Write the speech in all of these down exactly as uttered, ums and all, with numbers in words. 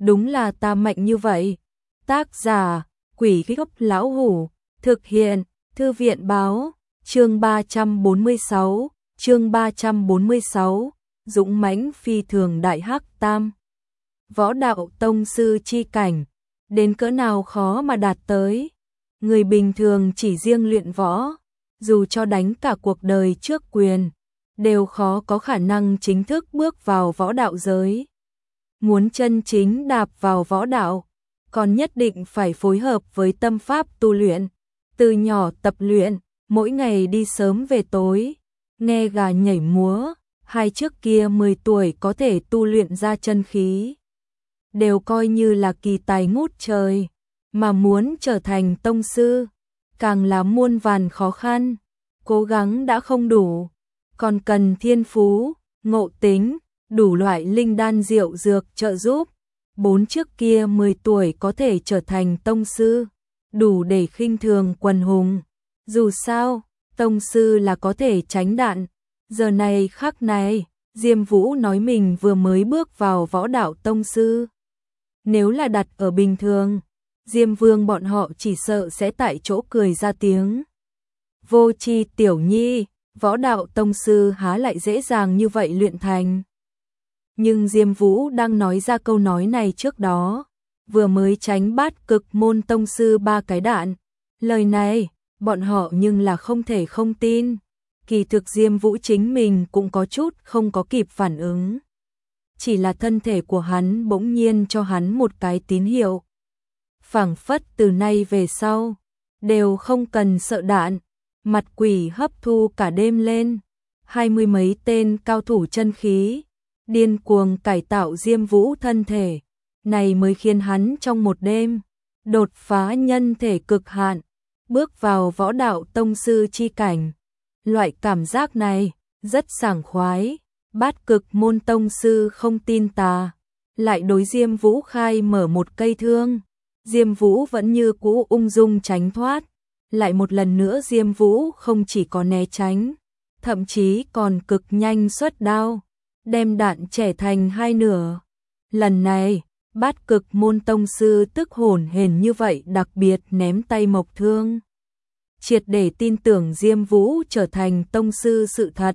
đúng là ta mạnh như vậy. Tác giả, Quỷ Gốc Lão Hủ, thực hiện, Thư viện Báo, chương ba trăm bốn mươi sáu, chương ba trăm bốn mươi sáu, dũng mãnh phi thường đại hắc tam. Võ đạo tông sư chi cảnh, đến cỡ nào khó mà đạt tới. Người bình thường chỉ riêng luyện võ, dù cho đánh cả cuộc đời trước quyền, đều khó có khả năng chính thức bước vào võ đạo giới. Muốn chân chính đạp vào võ đạo, còn nhất định phải phối hợp với tâm pháp tu luyện. Từ nhỏ tập luyện, mỗi ngày đi sớm về tối, nghe gà nhảy múa, hay trước kia mười tuổi có thể tu luyện ra chân khí, đều coi như là kỳ tài ngút trời, mà muốn trở thành tông sư, càng là muôn vàn khó khăn, cố gắng đã không đủ, còn cần thiên phú, ngộ tính, đủ loại linh đan diệu dược trợ giúp. Bốn trước kia mười tuổi có thể trở thành tông sư, đủ để khinh thường quần hùng. Dù sao, tông sư là có thể tránh đạn. Giờ này khắc này, Diêm Vũ nói mình vừa mới bước vào võ đạo tông sư. Nếu là đặt ở bình thường, Diêm Vương bọn họ chỉ sợ sẽ tại chỗ cười ra tiếng. Vô tri tiểu nhi, võ đạo tông sư há lại dễ dàng như vậy luyện thành. Nhưng Diêm Vũ đang nói ra câu nói này trước đó, vừa mới tránh bát cực môn tông sư ba cái đạn. Lời này, bọn họ nhưng là không thể không tin. Kỳ thực Diêm Vũ chính mình cũng có chút không có kịp phản ứng. Chỉ là thân thể của hắn bỗng nhiên cho hắn một cái tín hiệu. Phảng phất từ nay về sau, đều không cần sợ đạn, mặt quỷ hấp thu cả đêm lên. Hai mươi mấy tên cao thủ chân khí, điên cuồng cải tạo Diêm Vũ thân thể. Này mới khiến hắn trong một đêm, đột phá nhân thể cực hạn, bước vào võ đạo tông sư chi cảnh. Loại cảm giác này, rất sảng khoái. Bát cực môn tông sư không tin tà, lại đối Diêm Vũ khai mở một cây thương. Diêm Vũ vẫn như cũ ung dung tránh thoát. Lại một lần nữa Diêm Vũ không chỉ có né tránh, thậm chí còn cực nhanh xuất đao, đem đạn chẻ thành hai nửa. Lần này, bát cực môn tông sư tức hồn hển như vậy đặc biệt ném tay mộc thương. Triệt để tin tưởng Diêm Vũ trở thành tông sư sự thật.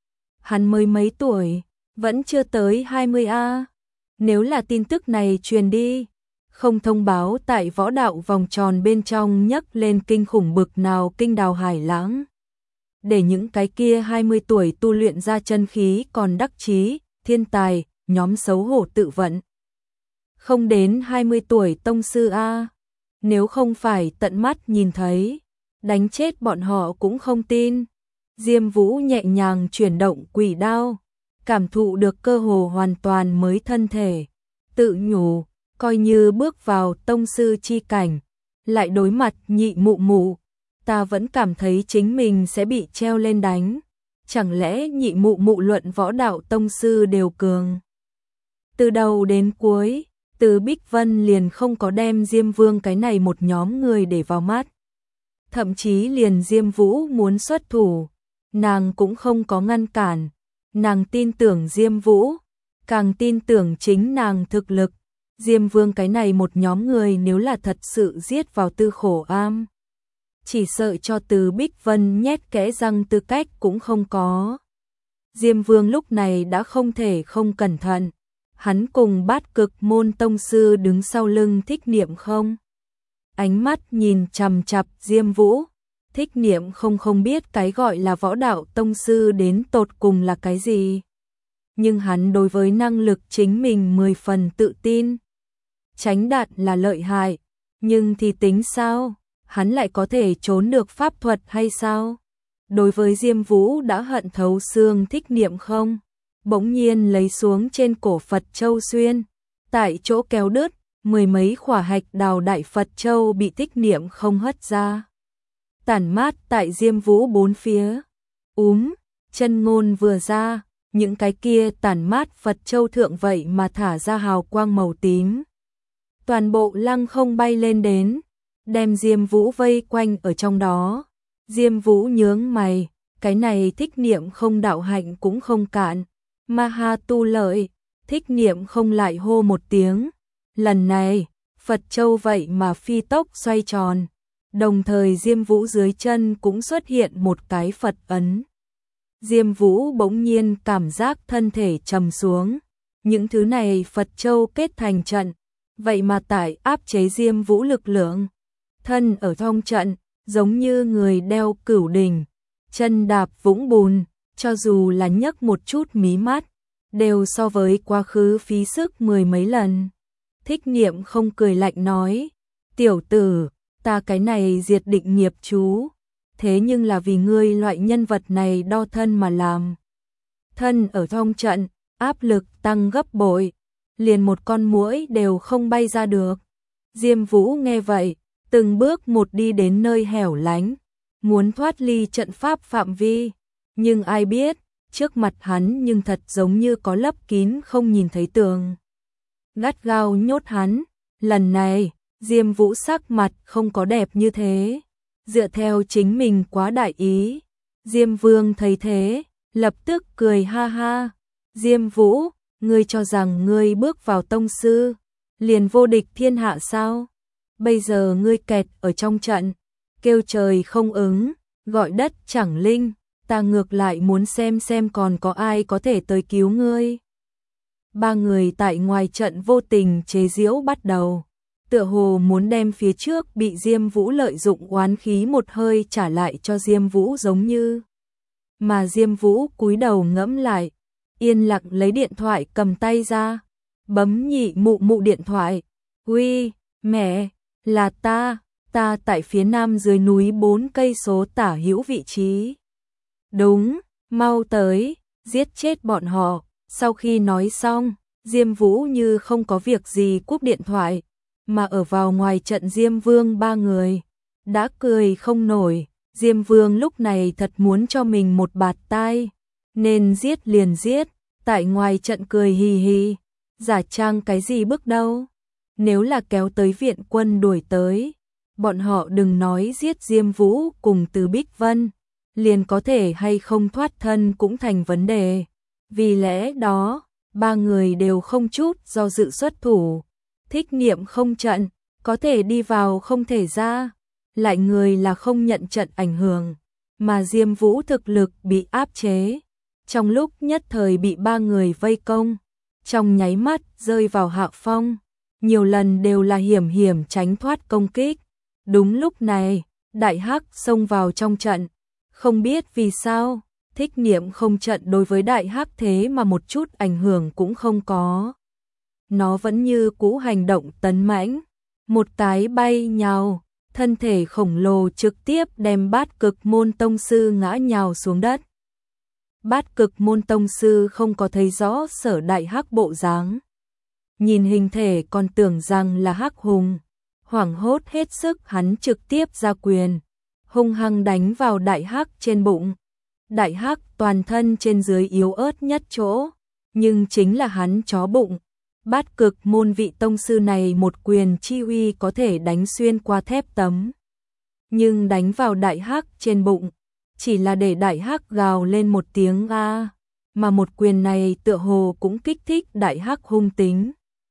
Hắn mới mấy tuổi, vẫn chưa tới hai mươi a. Nếu là tin tức này truyền đi, không thông báo tại võ đạo vòng tròn bên trong nhấc lên kinh khủng bực nào kinh đào hải lãng. Để những cái kia hai mươi tuổi tu luyện ra chân khí còn đắc chí, thiên tài, nhóm xấu hổ tự vận. Không đến hai mươi tuổi tông sư a, nếu không phải tận mắt nhìn thấy, đánh chết bọn họ cũng không tin. Diêm Vũ nhẹ nhàng chuyển động quỷ đao, cảm thụ được cơ hồ hoàn toàn mới thân thể, tự nhủ, coi như bước vào tông sư chi cảnh, lại đối mặt nhị mụ mụ, ta vẫn cảm thấy chính mình sẽ bị treo lên đánh. Chẳng lẽ nhị mụ mụ luận võ đạo tông sư đều cường? Từ đầu đến cuối, Từ Bích Vân liền không có đem Diêm Vương cái này một nhóm người để vào mắt. Thậm chí liền Diêm Vũ muốn xuất thủ, nàng cũng không có ngăn cản. Nàng tin tưởng Diêm Vũ, càng tin tưởng chính nàng thực lực. Diêm Vương cái này một nhóm người nếu là thật sự giết vào Tư Khổ Am, chỉ sợ cho Từ Bích Vân nhét kẽ răng tư cách cũng không có. Diêm Vương lúc này đã không thể không cẩn thận. Hắn cùng bát cực môn tông sư đứng sau lưng Thích Niệm Không. Ánh mắt nhìn chằm chằm Diêm Vũ. Thích Niệm Không không biết cái gọi là võ đạo tông sư đến tột cùng là cái gì. Nhưng hắn đối với năng lực chính mình mười phần tự tin. Tránh đạn là lợi hại, nhưng thì tính sao? Hắn lại có thể trốn được pháp thuật hay sao? Đối với Diêm Vũ đã hận thấu xương Thích Niệm Không, bỗng nhiên lấy xuống trên cổ Phật Châu xuyên, tại chỗ kéo đứt, mười mấy khỏa hạch đào đại Phật Châu bị Thích Niệm Không hất ra. Tản mát tại Diêm Vũ bốn phía. Úm, chân ngôn vừa ra, những cái kia tản mát Phật Châu thượng vậy mà thả ra hào quang màu tím. Toàn bộ lăng không bay lên đến, đem Diêm Vũ vây quanh ở trong đó. Diêm Vũ nhướng mày, cái này Thích Niệm Không đạo hạnh cũng không cạn. Ma ha tu lợi, Thích Niệm Không lại hô một tiếng, Lần này, Phật Châu vậy mà phi tốc xoay tròn, đồng thời Diêm Vũ dưới chân cũng xuất hiện một cái Phật ấn. Diêm Vũ bỗng nhiên cảm giác thân thể trầm xuống, những thứ này Phật Châu kết thành trận, vậy mà tại áp chế Diêm Vũ lực lượng. Thân ở trong trận, giống như người đeo cửu đỉnh, chân đạp vũng bùn, cho dù là nhấc một chút mí mắt, đều so với quá khứ phí sức mười mấy lần. Thích Niệm không cười lạnh nói, tiểu tử, ta cái này diệt định nghiệp chú, thế nhưng là vì ngươi loại nhân vật này đo thân mà làm. Thân ở trong trận, áp lực tăng gấp bội, liền một con muỗi đều không bay ra được. Diêm Vũ nghe vậy, từng bước một đi đến nơi hẻo lánh, muốn thoát ly trận pháp phạm vi, nhưng ai biết, trước mặt hắn nhưng thật giống như có lấp kín không nhìn thấy tường. Gắt gao nhốt hắn, lần này, Diêm Vũ sắc mặt không có đẹp như thế, dựa theo chính mình quá đại ý. Diêm Vương thấy thế, lập tức cười ha ha, Diêm Vũ, ngươi cho rằng ngươi bước vào tông sư, liền vô địch thiên hạ sao? Bây giờ ngươi kẹt ở trong trận, kêu trời không ứng, gọi đất chẳng linh, ta ngược lại muốn xem xem còn có ai có thể tới cứu ngươi. Ba người tại ngoài trận vô tình chế giễu bắt đầu, tựa hồ muốn đem phía trước bị Diêm Vũ lợi dụng oán khí một hơi trả lại cho Diêm Vũ giống như. Mà Diêm Vũ cúi đầu ngẫm lại, yên lặng lấy điện thoại cầm tay ra, bấm nhị mụ mụ điện thoại. Uy, mẹ, là ta, ta tại phía nam dưới núi bốn cây số tả hữu vị trí. Đúng, mau tới, giết chết bọn họ. Sau khi nói xong, Diêm Vũ như không có việc gì cúp điện thoại, mà ở vào ngoài trận Diêm Vương ba người, đã cười không nổi. Diêm Vương lúc này thật muốn cho mình một bạt tai, nên giết liền giết, tại ngoài trận cười hì hì, giả trang cái gì bước đâu. Nếu là kéo tới viện quân đuổi tới, bọn họ đừng nói giết Diêm Vũ cùng Từ Bích Vân, liền có thể hay không thoát thân cũng thành vấn đề. Vì lẽ đó, ba người đều không chút do dự xuất thủ. Thích Niệm không trận, có thể đi vào không thể ra, lại người là không nhận trận ảnh hưởng, mà Diêm Vũ thực lực bị áp chế. Trong lúc nhất thời bị ba người vây công, trong nháy mắt rơi vào hạ phong, nhiều lần đều là hiểm hiểm tránh thoát công kích. Đúng lúc này, Đại Hắc xông vào trong trận, không biết vì sao, Thích Niệm không trận đối với Đại Hắc thế mà một chút ảnh hưởng cũng không có. Nó vẫn như cũ hành động tấn mãnh, một cái bay nhào, thân thể khổng lồ trực tiếp đem Bát Cực Môn tông sư ngã nhào xuống đất. Bát Cực Môn tông sư không có thấy rõ Sở Đại Hắc bộ dáng, nhìn hình thể còn tưởng rằng là Hắc Hùng, hoảng hốt hết sức hắn trực tiếp ra quyền, hung hăng đánh vào Đại Hắc trên bụng. Đại Hắc toàn thân trên dưới yếu ớt nhất chỗ, nhưng chính là hắn chó bụng. Bát Cực Môn vị tông sư này một quyền chi uy có thể đánh xuyên qua thép tấm, nhưng đánh vào Đại Hắc trên bụng, chỉ là để Đại Hắc gào lên một tiếng a, mà một quyền này tựa hồ cũng kích thích Đại Hắc hung tính.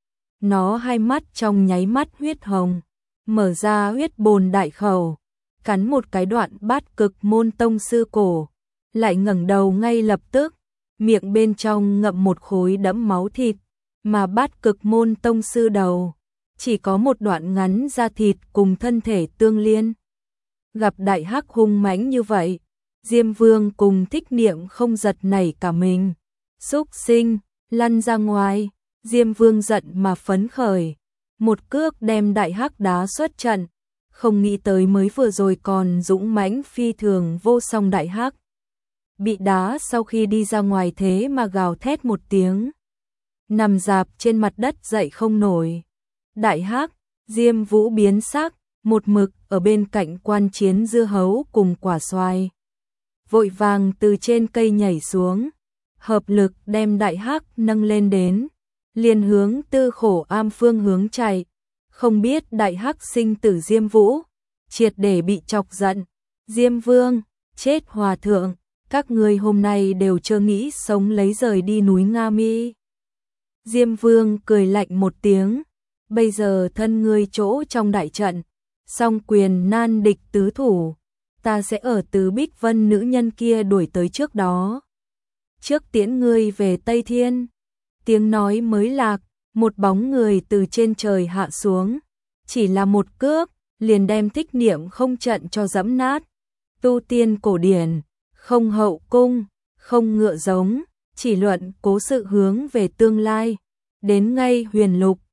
Nó hai mắt trong nháy mắt huyết hồng, mở ra huyết bồn đại khẩu, cắn một cái đoạn Bát Cực Môn tông sư cổ, lại ngẩng đầu ngay lập tức, miệng bên trong ngậm một khối đẫm máu thịt, mà Bát Cực Môn tông sư đầu chỉ có một đoạn ngắn da thịt cùng thân thể tương liên. Gặp Đại Hắc hung mãnh như vậy, Diêm Vương cùng Thích Niệm không giật nảy cả mình. Xúc sinh, lăn ra ngoài. Diêm Vương giận mà phấn khởi, một cước đem Đại Hắc đá xuất trận, không nghĩ tới mới vừa rồi còn dũng mãnh phi thường vô song Đại Hắc. Bị đá sau khi đi ra ngoài thế mà gào thét một tiếng, nằm rạp trên mặt đất dậy không nổi. Đại Hắc, Diêm Vũ biến sắc, một mực ở bên cạnh quan chiến dưa hấu cùng quả xoài, vội vàng từ trên cây nhảy xuống, hợp lực đem Đại Hắc nâng lên đến, liền hướng Tư Khổ Am phương hướng chạy. Không biết Đại Hắc sinh tử Diêm Vũ triệt để bị chọc giận. Diêm Vương, chết hòa thượng, các ngươi hôm nay đều chưa nghĩ sống lấy rời đi núi Nga Mi. Diêm Vương cười lạnh một tiếng, bây giờ thân ngươi chỗ trong đại trận, song quyền nan địch tứ thủ, ta sẽ ở Tứ Bích Vân nữ nhân kia đuổi tới trước đó. Trước tiễn ngươi về Tây Thiên. Tiếng nói mới lạc, một bóng người từ trên trời hạ xuống, chỉ là một cước, liền đem Thích Niệm không trận cho dẫm nát. Tu tiên cổ điển, không hậu cung, không ngựa giống, chỉ luận cố sự hướng về tương lai. Đến ngay Huyền Lục,